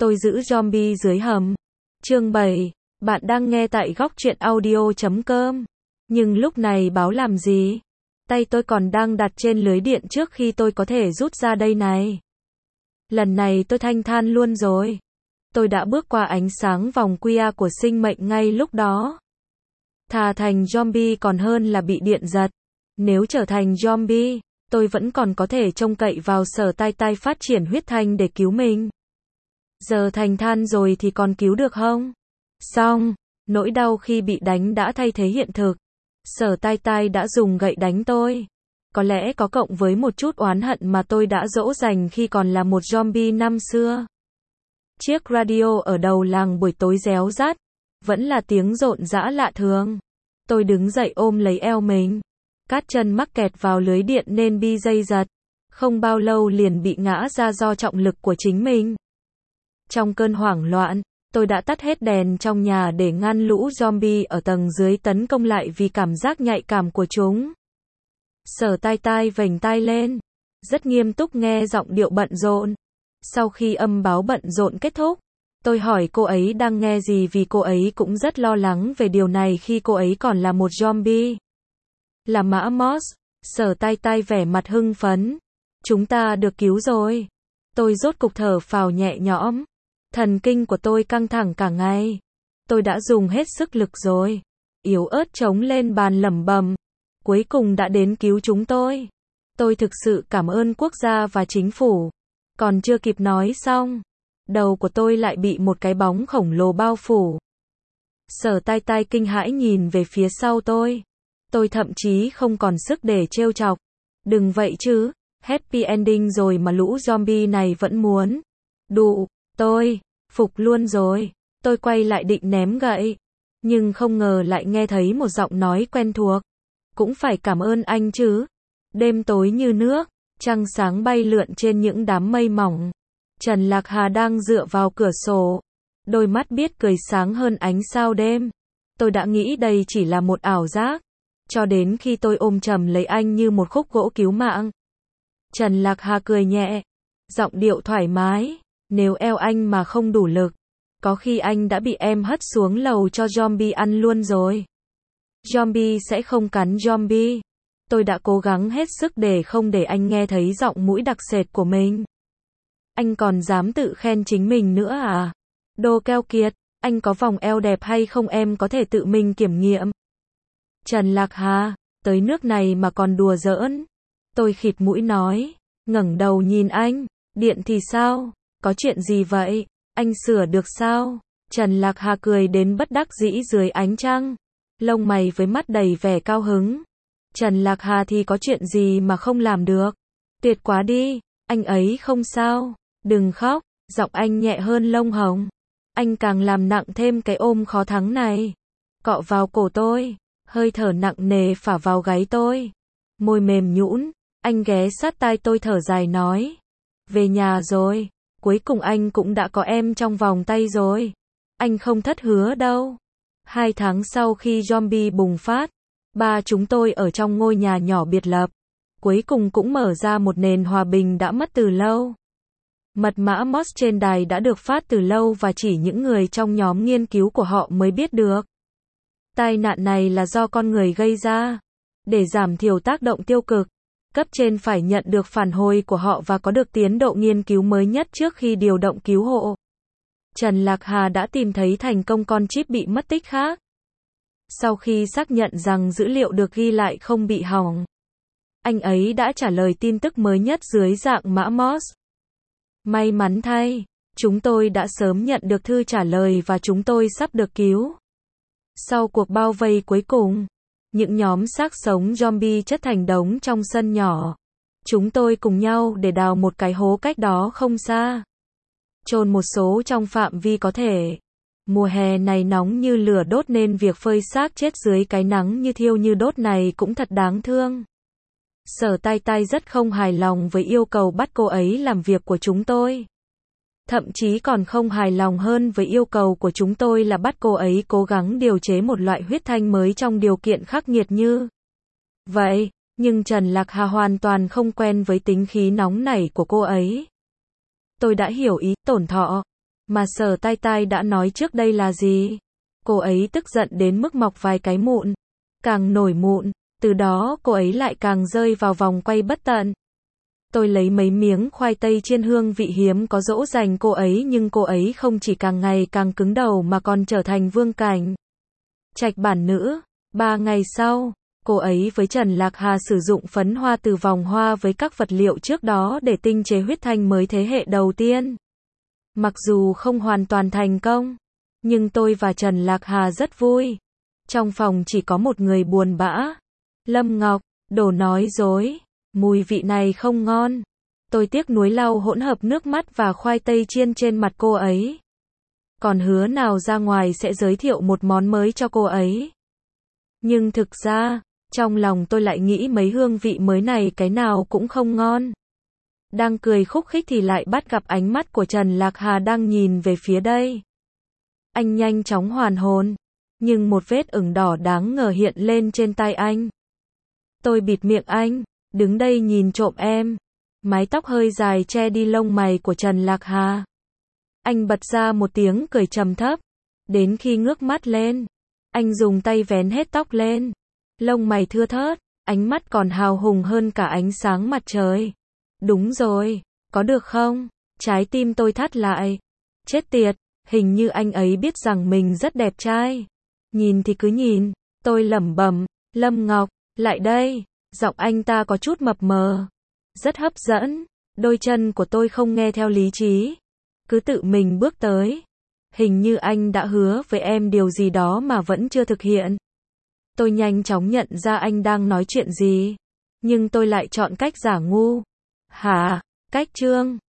Tôi giữ zombie dưới hầm. Chương 7. Bạn đang nghe tại góc truyện audio.com. Nhưng lúc này báo làm gì? Tay tôi còn đang đặt trên lưới điện trước khi tôi có thể rút ra đây này. Lần này tôi thanh thản luôn rồi. Tôi đã bước qua ánh sáng vòng quia của sinh mệnh ngay lúc đó. Thà thành zombie còn hơn là bị điện giật. Nếu trở thành zombie, tôi vẫn còn có thể trông cậy vào Sở Tai Tai phát triển huyết thanh để cứu mình. Giờ thành than rồi thì còn cứu được không? Xong, nỗi đau khi bị đánh đã thay thế hiện thực. Sở Tai Tai đã dùng gậy đánh tôi. Có lẽ có cộng với một chút oán hận mà tôi đã dỗ dành khi còn là một zombie năm xưa. Chiếc radio ở đầu làng buổi tối réo rắt, vẫn là tiếng rộn rã lạ thường. Tôi đứng dậy ôm lấy eo mình. Cát chân mắc kẹt vào lưới điện nên bi dây giật. Không bao lâu liền bị ngã ra do trọng lực của chính mình. Trong cơn hoảng loạn, tôi đã tắt hết đèn trong nhà để ngăn lũ zombie ở tầng dưới tấn công lại vì cảm giác nhạy cảm của chúng. Sở Tai Tai vểnh tai lên, rất nghiêm túc nghe giọng điệu bận rộn. Sau khi âm báo bận rộn kết thúc, tôi hỏi cô ấy đang nghe gì vì cô ấy cũng rất lo lắng về điều này khi cô ấy còn là một zombie. Là Mã Moss, Sở Tai Tai vẻ mặt hưng phấn. Chúng ta được cứu rồi. Tôi rốt cục thở phào nhẹ nhõm. Thần kinh của tôi căng thẳng cả ngày. Tôi đã dùng hết sức lực rồi. Yếu ớt chống lên bàn lẩm bẩm. Cuối cùng đã đến cứu chúng tôi. Tôi thực sự cảm ơn quốc gia và chính phủ. Còn chưa kịp nói xong, đầu của tôi lại bị một cái bóng khổng lồ bao phủ. Sở Tai Tai kinh hãi nhìn về phía sau tôi. Tôi thậm chí không còn sức để trêu chọc. Đừng vậy chứ, happy ending rồi mà lũ zombie này vẫn muốn. Đụ, tôi, phục luôn rồi. Tôi quay lại định ném gậy. Nhưng không ngờ lại nghe thấy một giọng nói quen thuộc. Cũng phải cảm ơn anh chứ. Đêm tối như nước, trăng sáng bay lượn trên những đám mây mỏng. Trần Lạc Hà đang dựa vào cửa sổ. Đôi mắt biết cười sáng hơn ánh sao đêm. Tôi đã nghĩ đây chỉ là một ảo giác. Cho đến khi tôi ôm chầm lấy anh như một khúc gỗ cứu mạng. Trần Lạc Hà cười nhẹ. Giọng điệu thoải mái. Nếu eo anh mà không đủ lực, có khi anh đã bị em hất xuống lầu cho zombie ăn luôn rồi. Zombie sẽ không cắn zombie. Tôi đã cố gắng hết sức để không để anh nghe thấy giọng mũi đặc sệt của mình. Anh còn dám tự khen chính mình nữa à? Đồ keo kiệt, anh có vòng eo đẹp hay không em có thể tự mình kiểm nghiệm. Trần Lạc Hà, tới nước này mà còn đùa giỡn. Tôi khịt mũi nói, ngẩng đầu nhìn anh, điện thì sao? Có chuyện gì vậy? Anh sửa được sao? Trần Lạc Hà cười đến bất đắc dĩ dưới ánh trăng. Lông mày với mắt đầy vẻ cao hứng. Trần Lạc Hà thì có chuyện gì mà không làm được? Tuyệt quá đi, anh ấy không sao. Đừng khóc, giọng anh nhẹ hơn lông hồng. Anh càng làm nặng thêm cái ôm khó thắng này. Cọ vào cổ tôi, hơi thở nặng nề phả vào gáy tôi. Môi mềm nhũn, anh ghé sát tai tôi thở dài nói. Về nhà rồi, cuối cùng anh cũng đã có em trong vòng tay rồi. Anh không thất hứa đâu. 2 tháng sau khi zombie bùng phát, ba chúng tôi ở trong ngôi nhà nhỏ biệt lập. Cuối cùng cũng mở ra một nền hòa bình đã mất từ lâu. Mật mã Moss trên đài đã được phát từ lâu và chỉ những người trong nhóm nghiên cứu của họ mới biết được. Tai nạn này là do con người gây ra. Để giảm thiểu tác động tiêu cực, cấp trên phải nhận được phản hồi của họ và có được tiến độ nghiên cứu mới nhất trước khi điều động cứu hộ. Trần Lạc Hà đã tìm thấy thành công con chip bị mất tích khác. Sau khi xác nhận rằng dữ liệu được ghi lại không bị hỏng, anh ấy đã trả lời tin tức mới nhất dưới dạng mã Moss. May mắn thay, chúng tôi đã sớm nhận được thư trả lời và chúng tôi sắp được cứu. Sau cuộc bao vây cuối cùng, những nhóm xác sống zombie chất thành đống trong sân nhỏ. Chúng tôi cùng nhau để đào một cái hố cách đó không xa. Chôn một số trong phạm vi có thể. Mùa hè này nóng như lửa đốt nên việc phơi xác chết dưới cái nắng như thiêu như đốt này cũng thật đáng thương. Sở Tai Tai rất không hài lòng với yêu cầu bắt cô ấy làm việc của chúng tôi. Thậm chí còn không hài lòng hơn với yêu cầu của chúng tôi là bắt cô ấy cố gắng điều chế một loại huyết thanh mới trong điều kiện khắc nghiệt như vậy. Nhưng Trần Lạc Hà hoàn toàn không quen với tính khí nóng nảy của cô ấy. Tôi đã hiểu ý, tổn thọ. Mà Sở Tai Tai đã nói trước đây là gì? Cô ấy tức giận đến mức mọc vài cái mụn. Càng nổi mụn, từ đó cô ấy lại càng rơi vào vòng quay bất tận. Tôi lấy mấy miếng khoai tây chiên hương vị hiếm có dỗ dành cô ấy, nhưng cô ấy không chỉ càng ngày càng cứng đầu mà còn trở thành vương cảnh trạch bản nữ. 3 ngày sau, cô ấy với Trần Lạc Hà sử dụng phấn hoa từ vòng hoa với các vật liệu trước đó để tinh chế huyết thanh mới thế hệ đầu tiên. Mặc dù không hoàn toàn thành công, nhưng tôi và Trần Lạc Hà rất vui. Trong phòng chỉ có một người buồn bã. Lâm Ngọc, đồ nói dối, mùi vị này không ngon. Tôi tiếc nuối lau hỗn hợp nước mắt và khoai tây chiên trên mặt cô ấy. Còn hứa nào ra ngoài sẽ giới thiệu một món mới cho cô ấy. Nhưng thực ra, trong lòng tôi lại nghĩ mấy hương vị mới này cái nào cũng không ngon. Đang cười khúc khích thì lại bắt gặp ánh mắt của Trần Lạc Hà đang nhìn về phía đây. Anh nhanh chóng hoàn hồn, nhưng một vết ửng đỏ đáng ngờ hiện lên trên tay anh. Tôi bịt miệng anh, đứng đây nhìn trộm em. Mái tóc hơi dài che đi lông mày của Trần Lạc Hà. Anh bật ra một tiếng cười trầm thấp. Đến khi ngước mắt lên, anh dùng tay vén hết tóc lên. Lông mày thưa thớt, ánh mắt còn hào hùng hơn cả ánh sáng mặt trời. Đúng rồi, có được không? Trái tim tôi thắt lại. Chết tiệt, hình như anh ấy biết rằng mình rất đẹp trai. Nhìn thì cứ nhìn, tôi lẩm bẩm, Lâm Ngọc, lại đây. Giọng anh ta có chút mập mờ, rất hấp dẫn. Đôi chân của tôi không nghe theo lý trí, cứ tự mình bước tới. Hình như anh đã hứa với em điều gì đó mà vẫn chưa thực hiện. Tôi nhanh chóng nhận ra anh đang nói chuyện gì, nhưng tôi lại chọn cách giả ngu. Hả? Cách Trương?